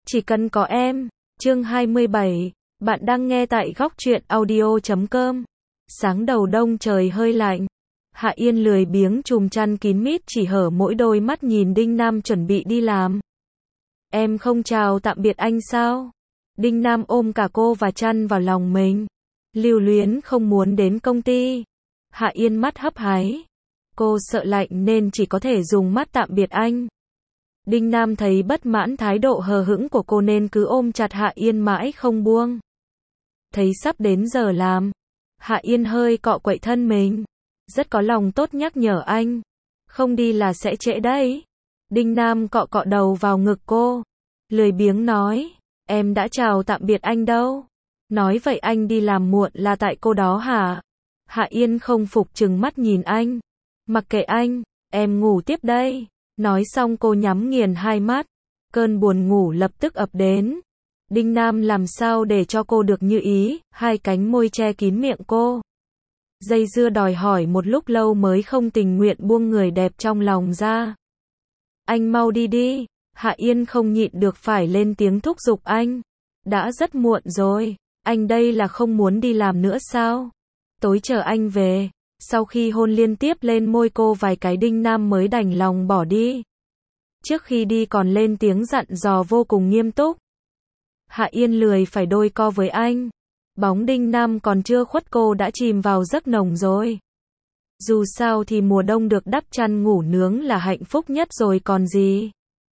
Chỉ cần có em. Chương 27. Bạn đang nghe tại góc truyện audio.com. Sáng đầu đông trời hơi lạnh. Hạ Yên lười biếng chùm chăn kín mít chỉ hở mỗi đôi mắt nhìn Đinh Nam chuẩn bị đi làm. Em không chào tạm biệt anh sao? Đinh Nam ôm cả cô và chăn vào lòng mình. Lưu luyến không muốn đến công ty. Hạ Yên mắt hấp háy. Cô sợ lạnh nên chỉ có thể dùng mắt tạm biệt anh. Đinh Nam thấy bất mãn thái độ hờ hững của cô nên cứ ôm chặt Hạ Yên mãi không buông. Thấy sắp đến giờ làm, Hạ Yên hơi cọ quậy thân mình. Rất có lòng tốt nhắc nhở anh. Không đi là sẽ trễ đấy. Đinh Nam cọ cọ đầu vào ngực cô. Lười biếng nói, em đã chào tạm biệt anh đâu. Nói vậy anh đi làm muộn là tại cô đó hả? Hạ Yên không phục trừng mắt nhìn anh. Mặc kệ anh, em ngủ tiếp đây. Nói xong cô nhắm nghiền hai mắt. Cơn buồn ngủ lập tức ập đến. Đinh Nam làm sao để cho cô được như ý, hai cánh môi che kín miệng cô. Dây dưa đòi hỏi một lúc lâu mới không tình nguyện buông người đẹp trong lòng ra. Anh mau đi đi. Hạ Yên không nhịn được phải lên tiếng thúc giục anh. Đã rất muộn rồi, anh đây là không muốn đi làm nữa sao? Tối chờ anh về. Sau khi hôn liên tiếp lên môi cô vài cái, Đinh Nam mới đành lòng bỏ đi. Trước khi đi còn lên tiếng dặn dò vô cùng nghiêm túc. Hạ Yên lười phải đôi co với anh. Bóng Đinh Nam còn chưa khuất cô đã chìm vào giấc nồng rồi. Dù sao thì mùa đông được đắp chăn ngủ nướng là hạnh phúc nhất rồi còn gì.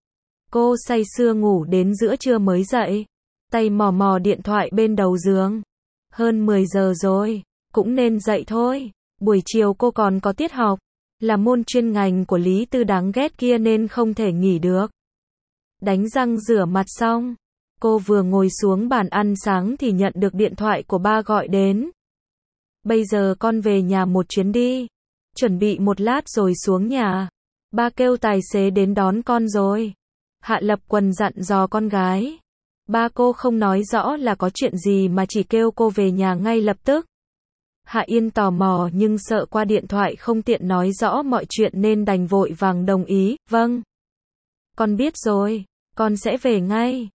Cô say sưa ngủ đến giữa trưa mới dậy. Tay mò mò điện thoại bên đầu giường. Hơn 10 giờ rồi, cũng nên dậy thôi. Buổi chiều cô còn có tiết học, là môn chuyên ngành của Lý Tư đáng ghét kia nên không thể nghỉ được. Đánh răng rửa mặt xong, cô vừa ngồi xuống bàn ăn sáng thì nhận được điện thoại của ba gọi đến. Bây giờ con về nhà một chuyến đi, chuẩn bị một lát rồi xuống nhà. Ba kêu tài xế đến đón con rồi. Hạ Lập Quần dặn dò con gái. Ba cô không nói rõ là có chuyện gì mà chỉ kêu cô về nhà ngay lập tức. Hạ Yên tò mò nhưng sợ qua điện thoại không tiện nói rõ mọi chuyện nên đành vội vàng đồng ý. Vâng. Con biết rồi, con sẽ về ngay.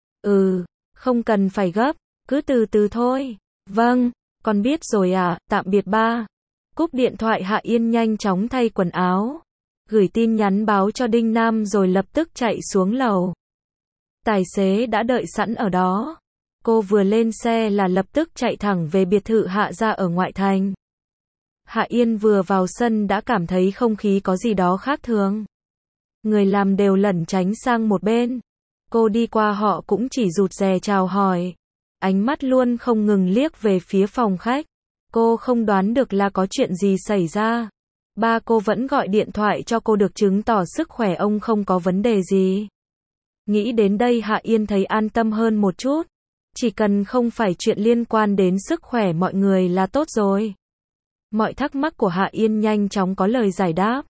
Không cần phải gấp, cứ từ từ thôi. Vâng, con biết rồi ạ, tạm biệt ba. Cúp điện thoại Hạ Yên nhanh chóng thay quần áo. Gửi tin nhắn báo cho Đinh Nam rồi lập tức chạy xuống lầu. Tài xế đã đợi sẵn ở đó. Cô vừa lên xe là lập tức chạy thẳng về biệt thự Hạ gia ở ngoại thành. Hạ Yên vừa vào sân đã cảm thấy không khí có gì đó khác thường. Người làm đều lẩn tránh sang một bên. Cô đi qua họ cũng chỉ rụt rè chào hỏi. Ánh mắt luôn không ngừng liếc về phía phòng khách. Cô không đoán được là có chuyện gì xảy ra. Ba cô vẫn gọi điện thoại cho cô được chứng tỏ sức khỏe ông không có vấn đề gì. Nghĩ đến đây Hạ Yên thấy an tâm hơn một chút. Chỉ cần không phải chuyện liên quan đến sức khỏe mọi người là tốt rồi. Mọi thắc mắc của Hạ Yên nhanh chóng có lời giải đáp.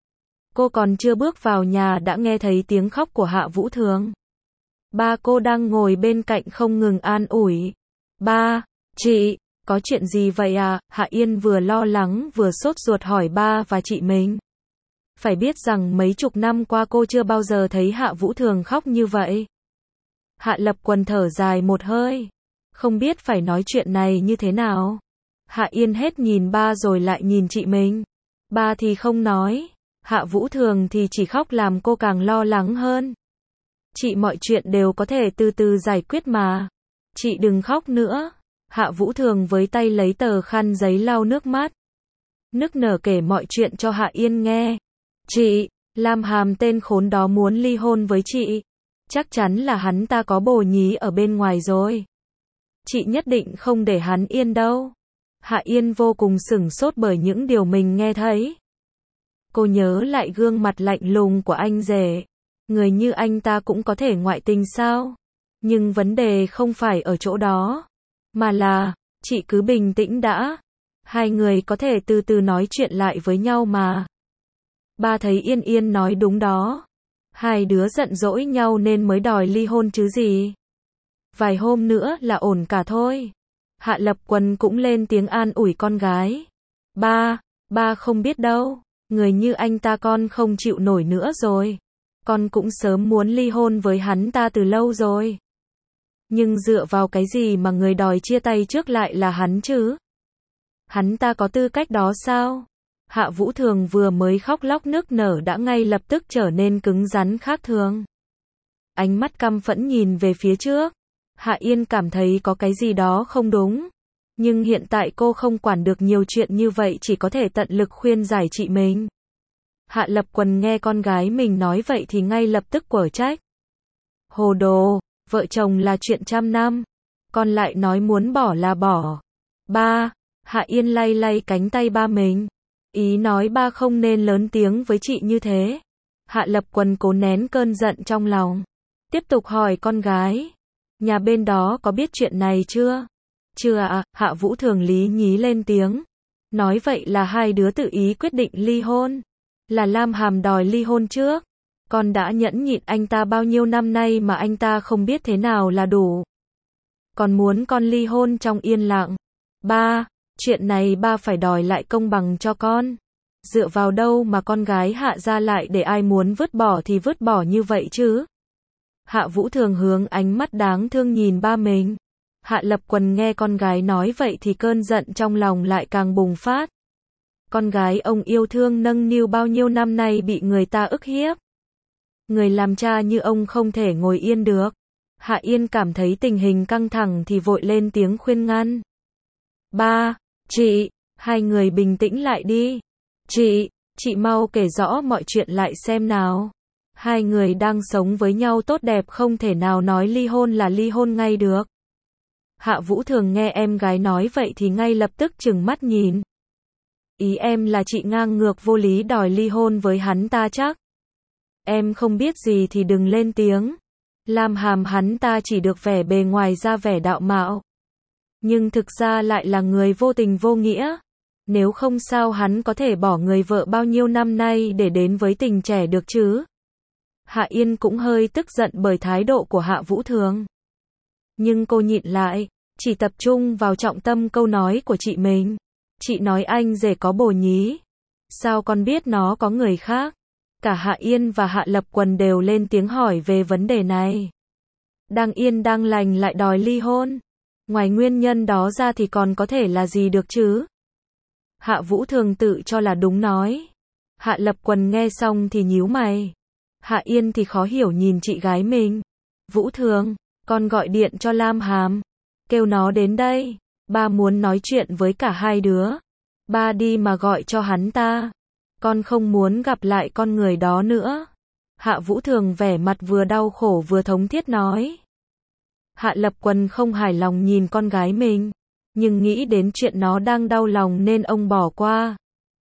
Cô còn chưa bước vào nhà đã nghe thấy tiếng khóc của Hạ Vũ Thường. Ba cô đang ngồi bên cạnh không ngừng an ủi. Ba, chị, có chuyện gì vậy à? Hạ Yên vừa lo lắng vừa sốt ruột hỏi ba và chị mình. Phải biết rằng mấy chục năm qua cô chưa bao giờ thấy Hạ Vũ Thường khóc như vậy. Hạ Lập Quần thở dài một hơi. Không biết phải nói chuyện này như thế nào. Hạ Yên hết nhìn ba rồi lại nhìn chị mình. Ba thì không nói. Hạ Vũ Thường thì chỉ khóc làm cô càng lo lắng hơn. Chị, mọi chuyện đều có thể từ từ giải quyết mà. Chị đừng khóc nữa. Hạ Vũ Thường với tay lấy tờ khăn giấy lau nước mắt. Nức nở kể mọi chuyện cho Hạ Yên nghe. Chị, Lam Hàm tên khốn đó muốn ly hôn với chị. Chắc chắn là hắn ta có bồ nhí ở bên ngoài rồi. Chị nhất định không để hắn yên đâu. Hạ Yên vô cùng sửng sốt bởi những điều mình nghe thấy. Cô nhớ lại gương mặt lạnh lùng của anh rể. Người như anh ta cũng có thể ngoại tình sao? Nhưng vấn đề không phải ở chỗ đó. Mà là, chị cứ bình tĩnh đã. Hai người có thể từ từ nói chuyện lại với nhau mà. Ba thấy Yên Yên nói đúng đó. Hai đứa giận dỗi nhau nên mới đòi ly hôn chứ gì. Vài hôm nữa là ổn cả thôi. Hạ Lập Quần cũng lên tiếng an ủi con gái. Ba không biết đâu. Người như anh ta con không chịu nổi nữa rồi. Con cũng sớm muốn ly hôn với hắn ta từ lâu rồi. Nhưng dựa vào cái gì mà người đòi chia tay trước lại là hắn chứ? Hắn ta có tư cách đó sao? Hạ Vũ Thường vừa mới khóc lóc nức nở đã ngay lập tức trở nên cứng rắn khác thường. Ánh mắt căm phẫn nhìn về phía trước. Hạ Yên cảm thấy có cái gì đó không đúng. Nhưng hiện tại cô không quản được nhiều chuyện như vậy, chỉ có thể tận lực khuyên giải chị mình. Hạ Lập Quần nghe con gái mình nói vậy thì ngay lập tức quở trách. Hồ đồ, vợ chồng là chuyện trăm năm. Con lại nói muốn bỏ là bỏ. Ba, Hạ Yên lay lay cánh tay ba mình. Ý nói ba không nên lớn tiếng với chị như thế. Hạ Lập Quần cố nén cơn giận trong lòng. Tiếp tục hỏi con gái. Nhà bên đó có biết chuyện này chưa? Chưa ạ, Hạ Vũ Thường lý nhí lên tiếng. Nói vậy là hai đứa tự ý quyết định ly hôn. Là Lam Hàm đòi ly hôn trước. Con đã nhẫn nhịn anh ta bao nhiêu năm nay mà anh ta không biết thế nào là đủ. Còn muốn con ly hôn trong yên lặng. Ba, chuyện này ba phải đòi lại công bằng cho con. Dựa vào đâu mà con gái Hạ gia lại để ai muốn vứt bỏ thì vứt bỏ như vậy chứ? Hạ Vũ Thường hướng ánh mắt đáng thương nhìn ba mình. Hạ Lập Quần nghe con gái nói vậy thì cơn giận trong lòng lại càng bùng phát. Con gái ông yêu thương nâng niu bao nhiêu năm nay bị người ta ức hiếp. Người làm cha như ông không thể ngồi yên được. Hạ Yên cảm thấy tình hình căng thẳng thì vội lên tiếng khuyên ngăn. Ba, chị, hai người bình tĩnh lại đi. Chị mau kể rõ mọi chuyện lại xem nào. Hai người đang sống với nhau tốt đẹp không thể nào nói ly hôn là ly hôn ngay được. Hạ Vũ Thường nghe em gái nói vậy thì ngay lập tức trừng mắt nhìn. Ý em là chị ngang ngược vô lý đòi ly hôn với hắn ta chắc. Em không biết gì thì đừng lên tiếng. Lam Hàm hắn ta chỉ được vẻ bề ngoài ra vẻ đạo mạo. Nhưng thực ra lại là người vô tình vô nghĩa. Nếu không sao hắn có thể bỏ người vợ bao nhiêu năm nay để đến với tình trẻ được chứ. Hạ Yên cũng hơi tức giận bởi thái độ của Hạ Vũ Thường. Nhưng cô nhịn lại, chỉ tập trung vào trọng tâm câu nói của chị mình. Chị nói anh rể có bồ nhí. Sao con biết nó có người khác? Cả Hạ Yên và Hạ Lập Quần đều lên tiếng hỏi về vấn đề này. Đang yên đang lành lại đòi ly hôn. Ngoài nguyên nhân đó ra thì còn có thể là gì được chứ? Hạ Vũ Thường tự cho là đúng nói. Hạ Lập Quần nghe xong thì nhíu mày. Hạ Yên thì khó hiểu nhìn chị gái mình. Vũ Thường, con gọi điện cho Lam Hàm. Kêu nó đến đây. Ba muốn nói chuyện với cả hai đứa. Ba đi mà gọi cho hắn ta. Con không muốn gặp lại con người đó nữa. Hạ Vũ Thường vẻ mặt vừa đau khổ vừa thống thiết nói. Hạ Lập Quần không hài lòng nhìn con gái mình. Nhưng nghĩ đến chuyện nó đang đau lòng nên ông bỏ qua.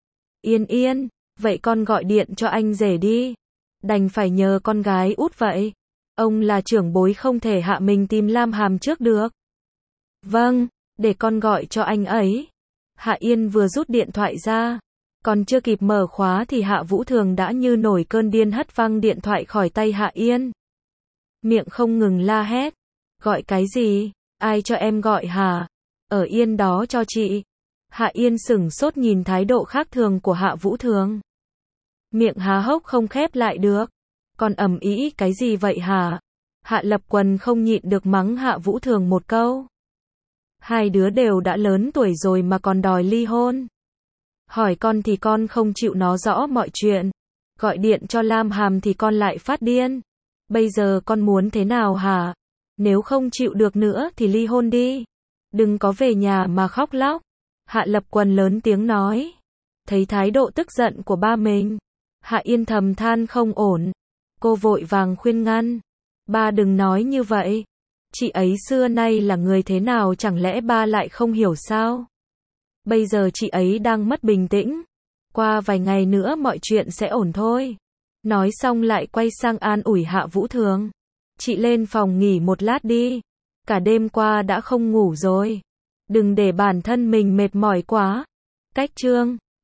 Yên, vậy con gọi điện cho anh rể đi. Đành phải nhờ con gái út vậy. Ông là trưởng bối không thể hạ mình tìm Lam Hàm trước được. Vâng, để con gọi cho anh ấy. Hạ Yên vừa rút điện thoại ra. Còn chưa kịp mở khóa thì Hạ Vũ Thường đã như nổi cơn điên hất văng điện thoại khỏi tay Hạ Yên. Miệng không ngừng la hét. Gọi cái gì? Ai cho em gọi hả? Ở yên đó cho chị. Hạ Yên sửng sốt nhìn thái độ khác thường của Hạ Vũ Thường. Miệng há hốc không khép lại được. Còn ầm ĩ cái gì vậy hả? Hạ Lập Quần không nhịn được mắng Hạ Vũ Thường một câu. Hai đứa đều đã lớn tuổi rồi mà còn đòi ly hôn. Hỏi con thì con không chịu nói rõ mọi chuyện. Gọi điện cho Lam Hàm thì con lại phát điên. Bây giờ con muốn thế nào hả? Nếu không chịu được nữa thì ly hôn đi. Đừng có về nhà mà khóc lóc. Hạ Lập Quần lớn tiếng nói. Thấy thái độ tức giận của ba mình. Hạ Yên thầm than không ổn. Cô vội vàng khuyên ngăn. Ba đừng nói như vậy. Chị ấy xưa nay là người thế nào chẳng lẽ ba lại không hiểu sao? Bây giờ chị ấy đang mất bình tĩnh. Qua vài ngày nữa mọi chuyện sẽ ổn thôi. Nói xong lại quay sang an ủi Hạ Vũ Thường. Chị lên phòng nghỉ một lát đi. Cả đêm qua đã không ngủ rồi. Đừng để bản thân mình mệt mỏi quá. Cách chương